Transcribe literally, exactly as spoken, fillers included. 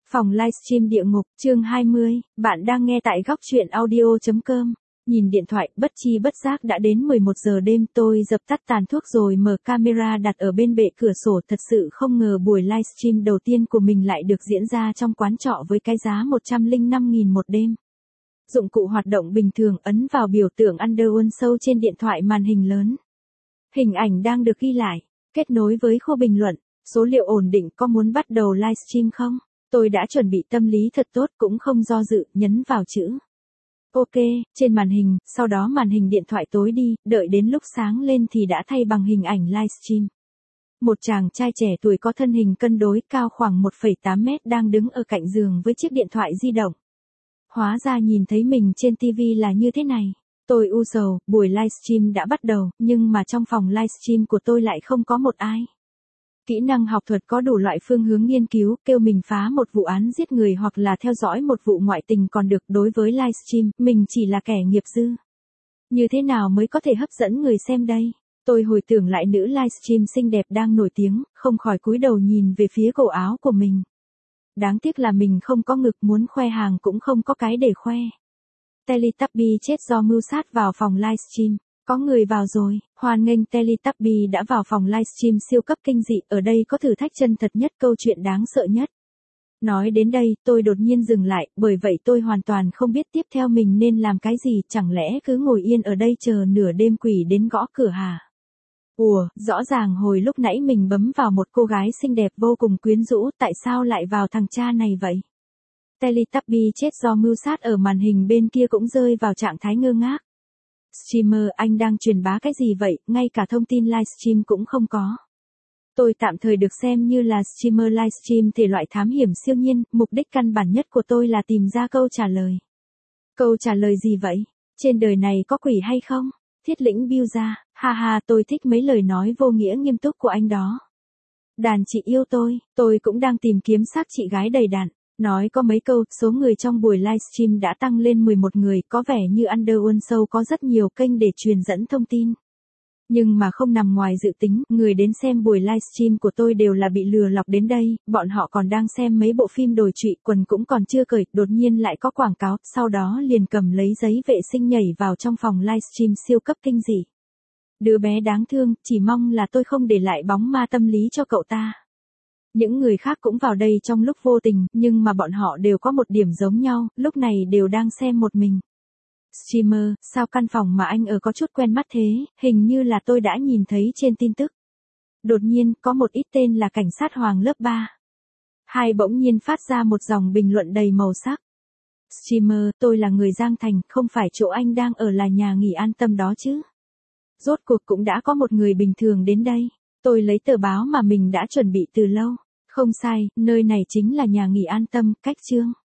Phòng livestream địa ngục, chương hai mươi, bạn đang nghe tại góc truyện audio chấm com. Nhìn điện thoại, bất chi bất giác đã đến mười một giờ đêm, tôi dập tắt tàn thuốc rồi mở camera đặt ở bên bệ cửa sổ. Thật sự không ngờ buổi livestream đầu tiên của mình lại được diễn ra trong quán trọ với cái giá một trăm lẻ năm nghìn một đêm. Dụng cụ hoạt động bình thường, ấn vào biểu tượng Underworld Show trên điện thoại màn hình lớn. Hình ảnh đang được ghi lại, kết nối với khu bình luận, số liệu ổn định, có muốn bắt đầu livestream không? Tôi đã chuẩn bị tâm lý thật tốt, cũng không do dự, nhấn vào chữ OK, trên màn hình, sau đó màn hình điện thoại tối đi, đợi đến lúc sáng lên thì đã thay bằng hình ảnh livestream. Một chàng trai trẻ tuổi có thân hình cân đối, cao khoảng một phẩy tám mét đang đứng ở cạnh giường với chiếc điện thoại di động. Hóa ra nhìn thấy mình trên ti vi là như thế này. Tôi u sầu, buổi livestream đã bắt đầu, nhưng mà trong phòng livestream của tôi lại không có một ai. Kỹ năng học thuật có đủ loại phương hướng nghiên cứu, kêu mình phá một vụ án giết người hoặc là theo dõi một vụ ngoại tình còn được, đối với livestream, mình chỉ là kẻ nghiệp dư. Như thế nào mới có thể hấp dẫn người xem đây? Tôi hồi tưởng lại nữ livestream xinh đẹp đang nổi tiếng, không khỏi cúi đầu nhìn về phía cổ áo của mình. Đáng tiếc là mình không có ngực, muốn khoe hàng cũng không có cái để khoe. Teletubby chết do mưu sát vào phòng livestream. Có người vào rồi, hoan nghênh Teletubby đã vào phòng livestream siêu cấp kinh dị, ở đây có thử thách chân thật nhất, câu chuyện đáng sợ nhất. Nói đến đây, tôi đột nhiên dừng lại, bởi vậy tôi hoàn toàn không biết tiếp theo mình nên làm cái gì, chẳng lẽ cứ ngồi yên ở đây chờ nửa đêm quỷ đến gõ cửa hả? Ủa, rõ ràng hồi lúc nãy mình bấm vào một cô gái xinh đẹp vô cùng quyến rũ, tại sao lại vào thằng cha này vậy? Teletubby chết do mưu sát ở màn hình bên kia cũng rơi vào trạng thái ngơ ngác. Streamer, anh đang truyền bá cái gì vậy, ngay cả thông tin livestream cũng không có. Tôi tạm thời được xem như là streamer livestream thể loại thám hiểm siêu nhiên, mục đích căn bản nhất của tôi là tìm ra câu trả lời. Câu trả lời gì vậy? Trên đời này có quỷ hay không? Thiết Lĩnh Biêu ra, ha ha, tôi thích mấy lời nói vô nghĩa nghiêm túc của anh đó. Đàn chị yêu tôi, tôi cũng đang tìm kiếm xác chị gái đầy đặn. Nói có mấy câu, số người trong buổi livestream đã tăng lên mười một người, có vẻ như Underworld Show có rất nhiều kênh để truyền dẫn thông tin. Nhưng mà không nằm ngoài dự tính, người đến xem buổi livestream của tôi đều là bị lừa lọc đến đây, bọn họ còn đang xem mấy bộ phim đồi trụy, quần cũng còn chưa cởi, đột nhiên lại có quảng cáo, sau đó liền cầm lấy giấy vệ sinh nhảy vào trong phòng livestream siêu cấp kinh dị. Đứa bé đáng thương, chỉ mong là tôi không để lại bóng ma tâm lý cho cậu ta. Những người khác cũng vào đây trong lúc vô tình, nhưng mà bọn họ đều có một điểm giống nhau, lúc này đều đang xem một mình. Streamer, sao căn phòng mà anh ở có chút quen mắt thế, hình như là tôi đã nhìn thấy trên tin tức. Đột nhiên, có một ít tên là cảnh sát Hoàng lớp ba. Hai bỗng nhiên phát ra một dòng bình luận đầy màu sắc. Streamer, tôi là người Giang Thành, không phải chỗ anh đang ở là nhà nghỉ An Tâm đó chứ. Rốt cuộc cũng đã có một người bình thường đến đây. Tôi lấy tờ báo mà mình đã chuẩn bị từ lâu. Không sai, nơi này chính là nhà nghỉ An Tâm, cách chương.